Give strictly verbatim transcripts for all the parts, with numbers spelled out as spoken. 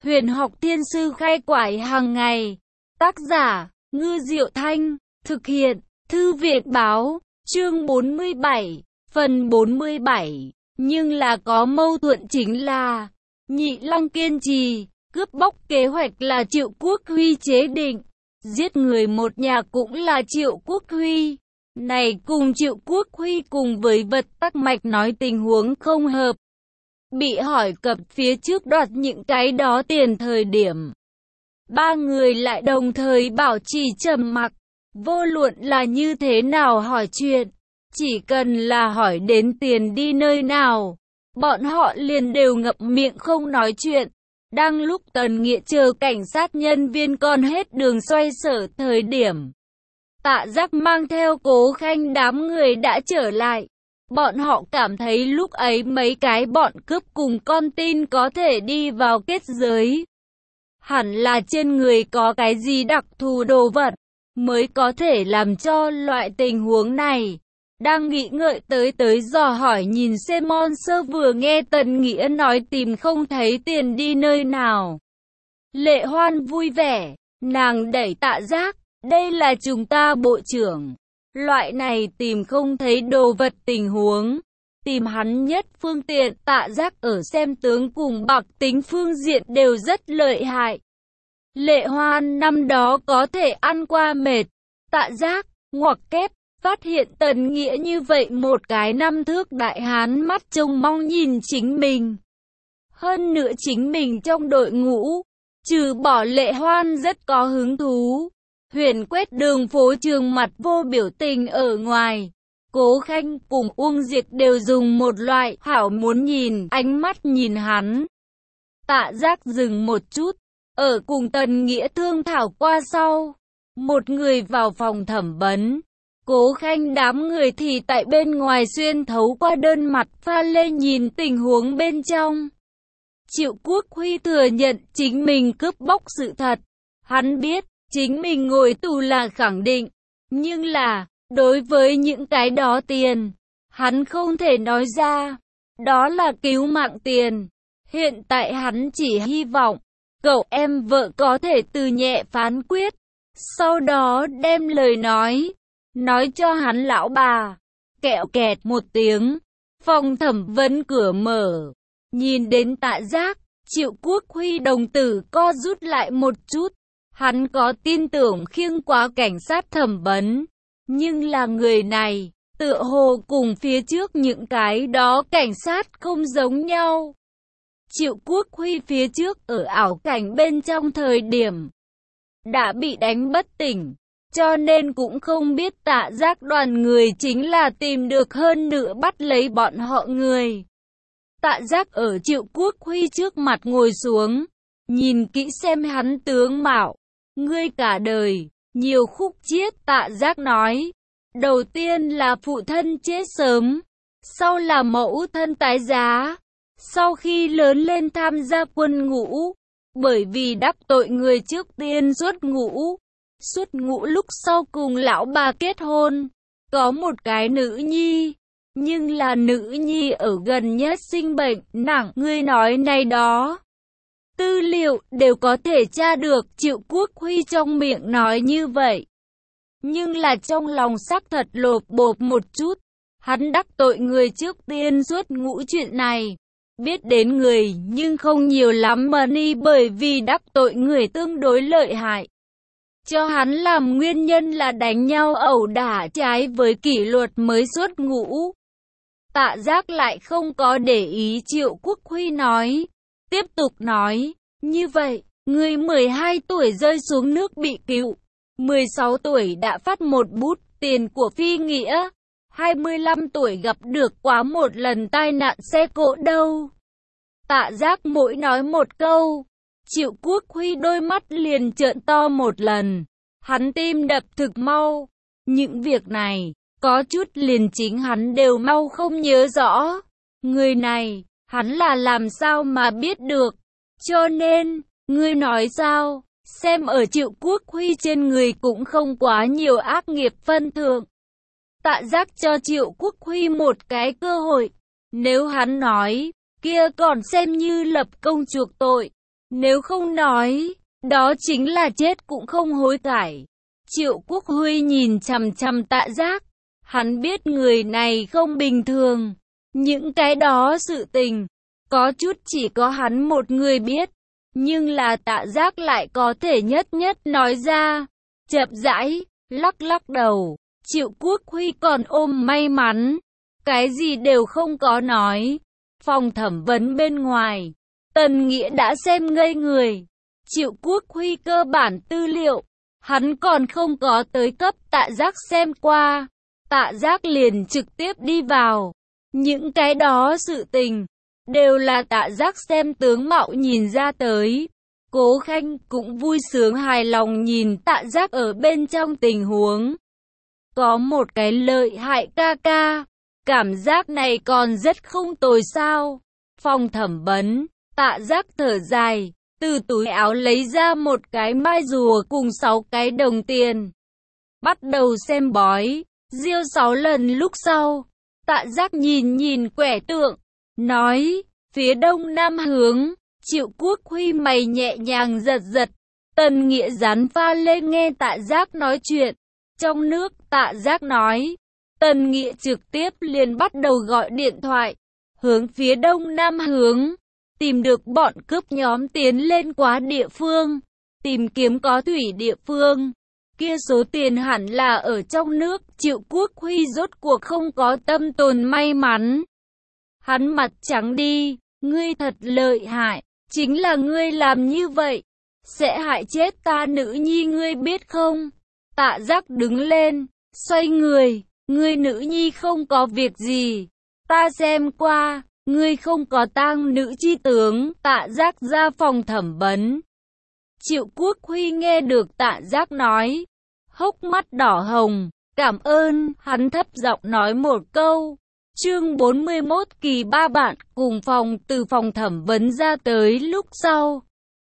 Huyền học thiên sư khai quải hàng ngày. Tác giả, Ngư Diệu Thanh. Thực hiện, Thư viện báo. Chương bốn mươi bảy, phần bốn mươi bảy. Nhưng là có mâu thuẫn chính là Nhị Lăng kiên trì, cướp bóc kế hoạch là Triệu Quốc Huy chế định. Giết người một nhà cũng là Triệu Quốc Huy. Này cùng Triệu Quốc Huy cùng với vật tắc mạch nói tình huống không hợp. Bị hỏi cập phía trước đoạt những cái đó tiền thời điểm. Ba người lại đồng thời bảo trì trầm mặc. Vô luận là như thế nào hỏi chuyện. Chỉ cần là hỏi đến tiền đi nơi nào. Bọn họ liền đều ngậm miệng không nói chuyện. Đang lúc Tần Nghĩa chờ cảnh sát nhân viên còn hết đường xoay sở thời điểm. Tạ Giác mang theo Cố Khanh đám người đã trở lại. Bọn họ cảm thấy lúc ấy mấy cái bọn cướp cùng con tin có thể đi vào kết giới. Hẳn là trên người có cái gì đặc thù đồ vật, mới có thể làm cho loại tình huống này. Đang nghĩ ngợi tới tới dò hỏi nhìn xem Monster vừa nghe Tần Nghĩa nói tìm không thấy tiền đi nơi nào. Lệ Hoan vui vẻ, nàng đẩy Tạ Giác, đây là chúng ta bộ trưởng. Loại này tìm không thấy đồ vật tình huống, tìm hắn nhất phương tiện. Tạ Giác ở xem tướng cùng bạc tính phương diện đều rất lợi hại. Lệ Hoan năm đó có thể ăn qua mệt. Tạ Giác, ngoặc kép, phát hiện Tần Nghĩa như vậy một cái năm thước đại hán mắt trông mong nhìn chính mình. Hơn nữa chính mình trong đội ngũ, trừ bỏ Lệ Hoan rất có hứng thú. Huyền quét đường phố trường mặt vô biểu tình ở ngoài. Cố Khanh cùng Uông Diệp đều dùng một loại hảo muốn nhìn ánh mắt nhìn hắn. Tạ Giác dừng một chút, ở cùng Tần Nghĩa thương thảo qua sau. Một người vào phòng thẩm vấn. Cố Khanh đám người thì tại bên ngoài xuyên thấu qua đơn mặt pha lê nhìn tình huống bên trong. Triệu Quốc Huy thừa nhận chính mình cướp bóc sự thật. Hắn biết chính mình ngồi tù là khẳng định. Nhưng là, đối với những cái đó tiền, hắn không thể nói ra. Đó là cứu mạng tiền. Hiện tại hắn chỉ hy vọng, cậu em vợ có thể từ nhẹ phán quyết. Sau đó đem lời nói, nói cho hắn lão bà. Kẹo kẹt một tiếng, phòng thẩm vấn cửa mở. Nhìn đến Tạ Giác, Triệu Quốc Huy đồng tử co rút lại một chút. Hắn có tin tưởng khiêng quá cảnh sát thẩm vấn. Nhưng là người này, tựa hồ cùng phía trước những cái đó cảnh sát không giống nhau. Triệu Quốc Huy phía trước ở ảo cảnh bên trong thời điểm đã bị đánh bất tỉnh, cho nên cũng không biết Tạ Giác đoàn người chính là tìm được hơn nữa bắt lấy bọn họ người. Tạ Giác ở Triệu Quốc Huy trước mặt ngồi xuống, nhìn kỹ xem hắn tướng mạo. Ngươi cả đời, nhiều khúc chiết. Tạ Giác nói. Đầu tiên là phụ thân chết sớm, sau là mẫu thân tái giá. Sau khi lớn lên tham gia quân ngũ, bởi vì đắc tội người trước tiên xuất ngũ. Xuất ngũ lúc sau cùng lão bà kết hôn, có một cái nữ nhi. Nhưng là nữ nhi ở gần nhất sinh bệnh nặng. Ngươi nói này đó tư liệu đều có thể tra được. Triệu Quốc Huy trong miệng nói như vậy, nhưng là trong lòng xác thật lột bột một chút. Hắn đắc tội người trước tiên xuất ngũ chuyện này, biết đến người nhưng không nhiều lắm mà ni, bởi vì đắc tội người tương đối lợi hại. Cho hắn làm nguyên nhân là đánh nhau ẩu đả trái với kỷ luật mới xuất ngũ. Tạ Giác lại không có để ý Triệu Quốc Huy nói. Tiếp tục nói, như vậy, người mười hai tuổi rơi xuống nước bị cứu, mười sáu tuổi đã phát một bút tiền của phi nghĩa, hai mươi lăm tuổi gặp được quá một lần tai nạn xe cộ đâu. Tạ Giác mỗi nói một câu, Triệu Quốc Huy đôi mắt liền trợn to một lần, hắn tim đập thực mau. Những việc này, có chút liền chính hắn đều mau không nhớ rõ. Người này, hắn là làm sao mà biết được. Cho nên, ngươi nói sao, xem ở Triệu Quốc Huy trên người cũng không quá nhiều ác nghiệp phân thượng. Tạ Giác cho Triệu Quốc Huy một cái cơ hội. Nếu hắn nói, kia còn xem như lập công chuộc tội. Nếu không nói, đó chính là chết cũng không hối cải. Triệu Quốc Huy nhìn chằm chằm Tạ Giác. Hắn biết người này không bình thường. Những cái đó sự tình, có chút chỉ có hắn một người biết. Nhưng là Tạ Giác lại có thể nhất nhất nói ra. Chậm rãi, lắc lắc đầu. Triệu Quốc Huy còn ôm may mắn. Cái gì đều không có nói. Phòng thẩm vấn bên ngoài, Tần Nghĩa đã xem ngây người. Triệu Quốc Huy cơ bản tư liệu, hắn còn không có tới cấp Tạ Giác xem qua. Tạ Giác liền trực tiếp đi vào. Những cái đó sự tình, đều là Tạ Giác xem tướng mạo nhìn ra tới. Cố Khanh cũng vui sướng hài lòng nhìn Tạ Giác ở bên trong tình huống. Có một cái lợi hại ca ca, cảm giác này còn rất không tồi sao. Phòng thẩm vấn, Tạ Giác thở dài, từ túi áo lấy ra một cái mai rùa cùng sáu cái đồng tiền. Bắt đầu xem bói, diêu sáu lần lúc sau. Tạ Giác nhìn nhìn quẻ tượng, nói, phía đông nam hướng. Triệu Quốc Huy mày nhẹ nhàng giật giật. Tần Nghĩa dán pha lên nghe Tạ Giác nói chuyện. Trong nước, Tạ Giác nói. Tần Nghĩa trực tiếp liền bắt đầu gọi điện thoại. Hướng phía đông nam hướng. Tìm được bọn cướp nhóm tiến lên quá địa phương. Tìm kiếm có thủy địa phương. Kia số tiền hẳn là ở trong nước. Triệu Quốc Huy rốt cuộc không có tâm tồn may mắn. Hắn mặt trắng đi. Ngươi thật lợi hại. Chính là ngươi làm như vậy, sẽ hại chết ta nữ nhi ngươi biết không? Tạ Giác đứng lên, xoay người, ngươi nữ nhi không có việc gì. Ta xem qua, ngươi không có tang nữ chi tướng. Tạ Giác ra phòng thẩm vấn. Triệu Quốc Huy nghe được Tạ Giác nói, hốc mắt đỏ hồng, cảm ơn, hắn thấp giọng nói một câu. Chương bốn mươi mốt kỳ ba bạn cùng phòng từ phòng thẩm vấn ra tới lúc sau.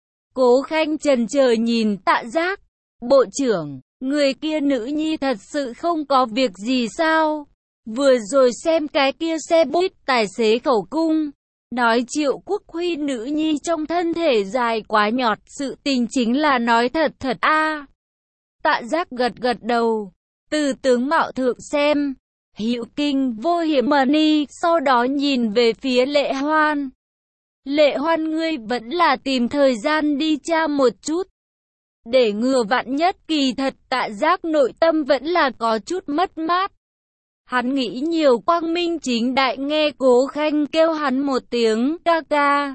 Cố Khanh chần chờ nhìn Tạ Giác. Bộ trưởng, người kia nữ nhi thật sự không có việc gì sao? Vừa rồi xem cái kia xe buýt tài xế khẩu cung. Nói Triệu Quốc Huy nữ nhi trong thân thể dài quá nhọt, sự tình chính là nói thật thật a. À. Tạ Giác gật gật đầu. Từ tướng mạo thượng xem. Hữu kinh vô hiểm mani, sau đó nhìn về phía Lệ Hoan. Lệ Hoan ngươi vẫn là tìm thời gian đi tra một chút. Để ngừa vạn nhất, kỳ thật Tạ Giác nội tâm vẫn là có chút mất mát. Hắn nghĩ nhiều, quang minh chính đại nghe Cố Khanh kêu hắn một tiếng ca ca.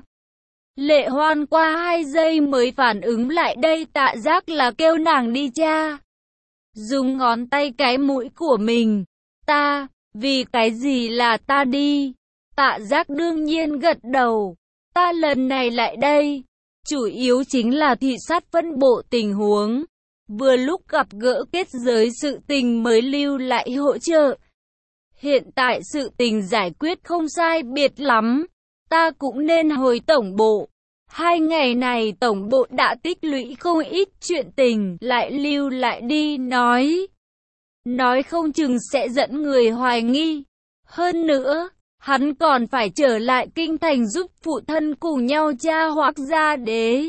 Lệ Hoan qua hai giây mới phản ứng lại đây, Tạ Giác là kêu nàng đi tra. Dùng ngón tay cái mũi của mình. Ta, vì cái gì là ta đi? Tạ Giác đương nhiên gật đầu. Ta lần này lại đây, chủ yếu chính là thị sát phân bộ tình huống. Vừa lúc gặp gỡ kết giới sự tình mới lưu lại hỗ trợ. Hiện tại sự tình giải quyết không sai biệt lắm. Ta cũng nên hồi tổng bộ. Hai ngày này tổng bộ đã tích lũy không ít chuyện tình, lại lưu lại đi nói. Nói không chừng sẽ dẫn người hoài nghi. Hơn nữa, hắn còn phải trở lại kinh thành giúp phụ thân cùng nhau tra Hoắc gia đế.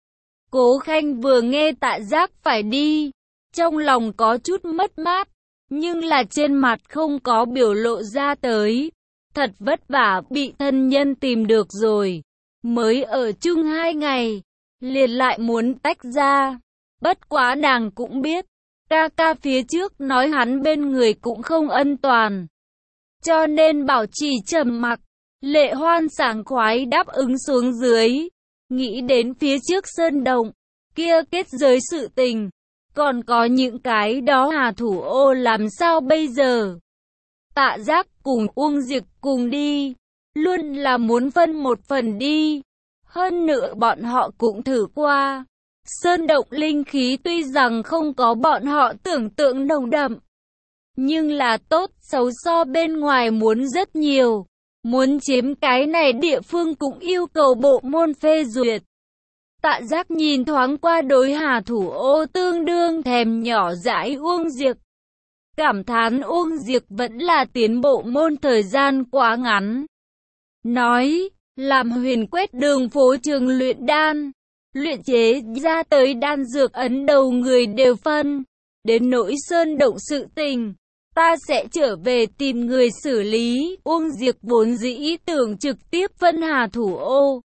Cố Khanh vừa nghe Tạ Giác phải đi, trong lòng có chút mất mát, nhưng là trên mặt không có biểu lộ ra tới. Thật vất vả bị thân nhân tìm được rồi, mới ở chung hai ngày, liền lại muốn tách ra. Bất quá nàng cũng biết, ca ca phía trước nói hắn bên người cũng không ân toàn, cho nên bảo trì trầm mặc. Lệ Hoan sảng khoái đáp ứng xuống dưới, nghĩ đến phía trước sơn động, kia kết giới sự tình, còn có những cái đó Hà Thủ Ô làm sao bây giờ? Tạ Giác cùng Uông Diệp cùng đi, luôn là muốn phân một phần đi. Hơn nữa bọn họ cũng thử qua. Sơn động linh khí tuy rằng không có bọn họ tưởng tượng nồng đậm, nhưng là tốt xấu so bên ngoài muốn rất nhiều. Muốn chiếm cái này địa phương cũng yêu cầu bộ môn phê duyệt. Tạ Giác nhìn thoáng qua đối Hà Thủ Ô tương đương thèm nhỏ dãi Uông Diệp. Cảm thán Uông Diệp vẫn là tiến bộ môn thời gian quá ngắn. Nói, làm huyền quét đường phố trường luyện đan, luyện chế ra tới đan dược ấn đầu người đều phân. Đến nỗi sơn động sự tình, ta sẽ trở về tìm người xử lý. Uông Diệp vốn dĩ ý tưởng trực tiếp phân Hà Thủ Ô.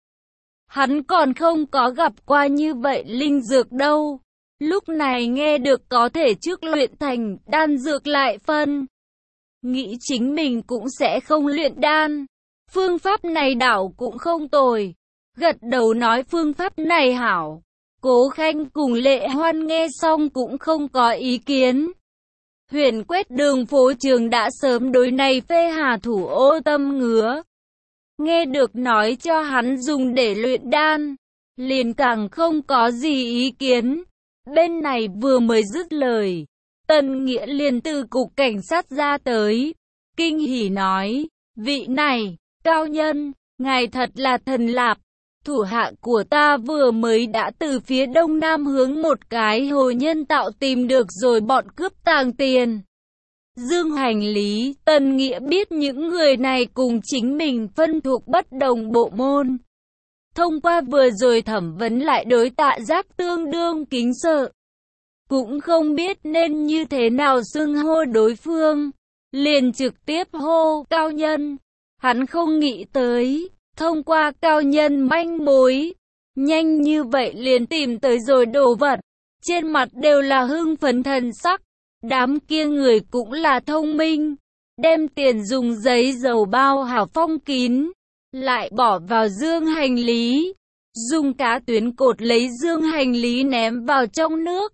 Hắn còn không có gặp qua như vậy linh dược đâu. Lúc này nghe được có thể trước luyện thành đan dược lại phân. Nghĩ chính mình cũng sẽ không luyện đan. Phương pháp này đảo cũng không tồi. Gật đầu nói phương pháp này hảo. Cố Khanh cùng Lệ Hoan nghe xong cũng không có ý kiến. Huyền quét đường phố trường đã sớm đối này phê Hà Thủ Ô tâm ngứa. Nghe được nói cho hắn dùng để luyện đan, liền càng không có gì ý kiến. Bên này vừa mới dứt lời, Tần Nghĩa liền từ cục cảnh sát ra tới. Kinh hỉ nói, vị này, cao nhân, ngài thật là thần lạp. Thủ hạ của ta vừa mới đã từ phía đông nam hướng một cái hồ nhân tạo tìm được rồi bọn cướp tàng tiền. Dương hành lý, Tần Nghĩa biết những người này cùng chính mình phân thuộc bất đồng bộ môn. Thông qua vừa rồi thẩm vấn lại đối Tạ Giác tương đương kính sợ. Cũng không biết nên như thế nào xưng hô đối phương. Liền trực tiếp hô cao nhân. Hắn không nghĩ tới, thông qua cao nhân manh mối. Nhanh như vậy liền tìm tới rồi đồ vật. Trên mặt đều là hưng phấn thần sắc. Đám kia người cũng là thông minh. Đem tiền dùng giấy dầu bao hảo phong kín. Lại bỏ vào dương hành lý. Dùng cá tuyến cột lấy dương hành lý ném vào trong nước.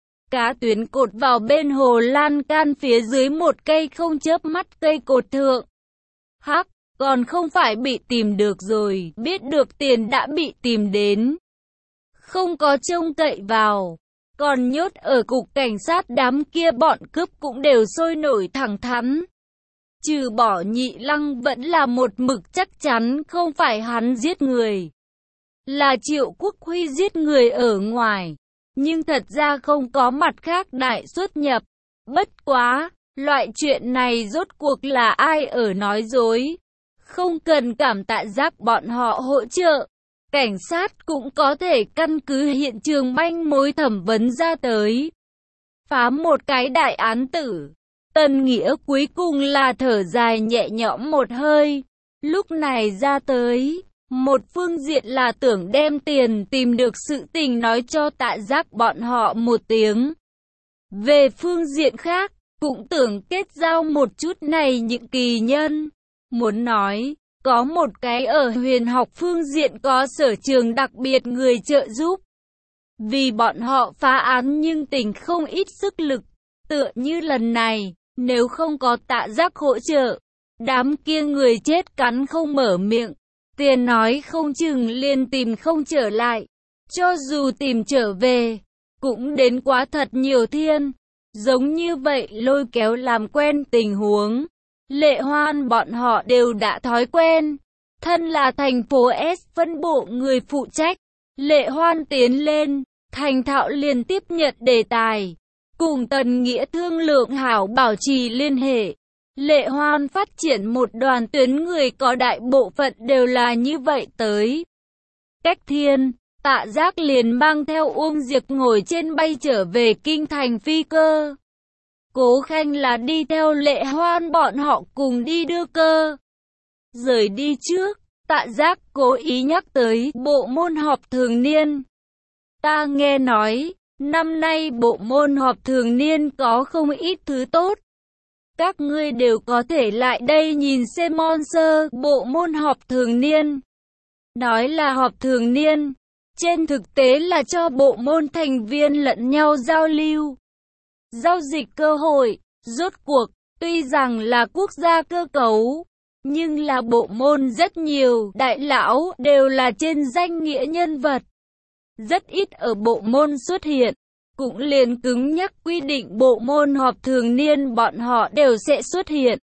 Cá tuyến cột vào bên hồ lan can phía dưới một cây không chớp mắt cây cột thượng. Hắc, còn không phải bị tìm được rồi, biết được tiền đã bị tìm đến. Không có trông cậy vào, còn nhốt ở cục cảnh sát đám kia bọn cướp cũng đều sôi nổi thẳng thắn. Trừ bỏ Nhị Lăng vẫn là một mực chắc chắn không phải hắn giết người. Là Triệu Quốc Huy giết người ở ngoài. Nhưng thật ra không có mặt khác đại xuất nhập. Bất quá, loại chuyện này rốt cuộc là ai ở nói dối. Không cần cảm tạ Giác bọn họ hỗ trợ. Cảnh sát cũng có thể căn cứ hiện trường manh mối thẩm vấn ra tới. Phá một cái đại án tử. Tần Nghĩa cuối cùng là thở dài nhẹ nhõm một hơi. Lúc này ra tới. Một phương diện là tưởng đem tiền tìm được sự tình nói cho Tạ Giác bọn họ một tiếng. Về phương diện khác, cũng tưởng kết giao một chút này những kỳ nhân. Muốn nói, có một cái ở huyền học phương diện có sở trường đặc biệt người trợ giúp. Vì bọn họ phá án nhưng tình không ít sức lực. Tựa như lần này, nếu không có Tạ Giác hỗ trợ, đám kia người chết cắn không mở miệng. Tiền nói không chừng liền tìm không trở lại. Cho dù tìm trở về, cũng đến quá thật nhiều thiên. Giống như vậy lôi kéo làm quen tình huống. Lệ Hoan bọn họ đều đã thói quen. Thân là thành phố S phân bộ người phụ trách. Lệ Hoan tiến lên, thành thạo liền tiếp nhận đề tài. Cùng Tần Nghĩa thương lượng hảo bảo trì liên hệ. Lệ Hoan phát triển một đoàn tuyến người có đại bộ phận đều là như vậy tới. Cách thiên, Tạ Giác liền mang theo Uông Diệp ngồi trên bay trở về kinh thành phi cơ. Cố Khanh là đi theo Lệ Hoan bọn họ cùng đi đưa cơ. Rời đi trước, Tạ Giác cố ý nhắc tới bộ môn họp thường niên. Ta nghe nói, năm nay bộ môn họp thường niên có không ít thứ tốt. Các ngươi đều có thể lại đây nhìn xem sponsor bộ môn họp thường niên. Nói là họp thường niên, trên thực tế là cho bộ môn thành viên lẫn nhau giao lưu. Giao dịch cơ hội, rốt cuộc, tuy rằng là quốc gia cơ cấu, nhưng là bộ môn rất nhiều đại lão đều là trên danh nghĩa nhân vật. Rất ít ở bộ môn xuất hiện. Cũng liền cứng nhắc quy định bộ môn họp thường niên bọn họ đều sẽ xuất hiện.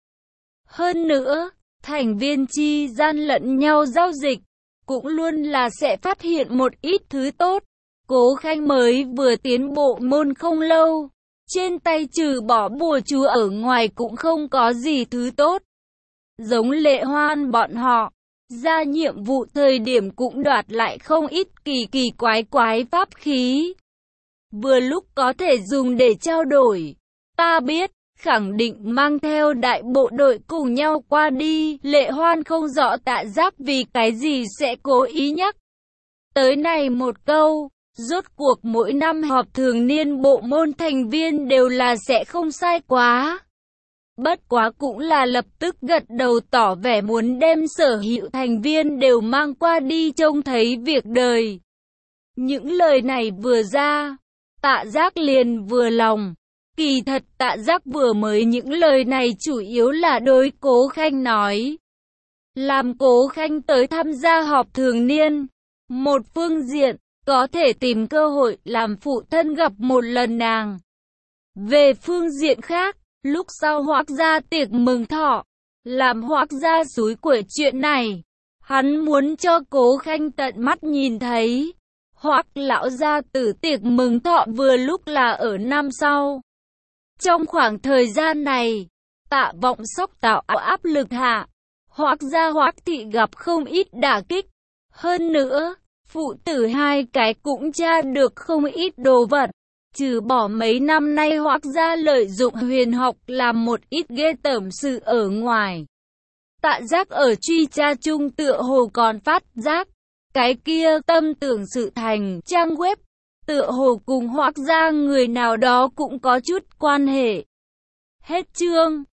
Hơn nữa, thành viên chi gian lẫn nhau giao dịch, cũng luôn là sẽ phát hiện một ít thứ tốt. Cố Khanh mới vừa tiến bộ môn không lâu, trên tay trừ bỏ bùa chú ở ngoài cũng không có gì thứ tốt. Giống Lệ Hoan bọn họ, ra nhiệm vụ thời điểm cũng đoạt lại không ít kỳ kỳ quái quái pháp khí. Vừa lúc có thể dùng để trao đổi. Ta biết, khẳng định mang theo đại bộ đội cùng nhau qua đi. Lệ Hoan không rõ Tạ Giác vì cái gì sẽ cố ý nhắc tới này một câu. Rốt cuộc mỗi năm họp thường niên bộ môn thành viên đều là sẽ không sai quá. Bất quá cũng là lập tức gật đầu tỏ vẻ muốn đem sở hữu thành viên đều mang qua đi trông thấy việc đời. Những lời này vừa ra, Tạ Giác liền vừa lòng. Kỳ thật Tạ Giác vừa mới những lời này chủ yếu là đối Cố Khanh nói. Làm Cố Khanh tới tham gia họp thường niên. Một phương diện, có thể tìm cơ hội làm phụ thân gặp một lần nàng. Về phương diện khác, lúc sau Hoác gia tiệc mừng thọ, làm Hoác gia xúi quẩy chuyện này. Hắn muốn cho Cố Khanh tận mắt nhìn thấy. Hoác lão gia tử tiệc mừng thọ vừa lúc là ở năm sau. Trong khoảng thời gian này, Tạ Vọng Sóc tạo áp lực hạ, Hoác gia Hoác thị gặp không ít đả kích. Hơn nữa, phụ tử hai cái cũng tra được không ít đồ vật. Trừ bỏ mấy năm nay Hoác gia lợi dụng huyền học làm một ít ghê tởm sự ở ngoài. Tạ Giác ở truy tra chung tựa hồ còn phát giác. Cái kia tâm tưởng sự thành trang web, tựa hồ cùng Hoác gia người nào đó cũng có chút quan hệ. Hết chương.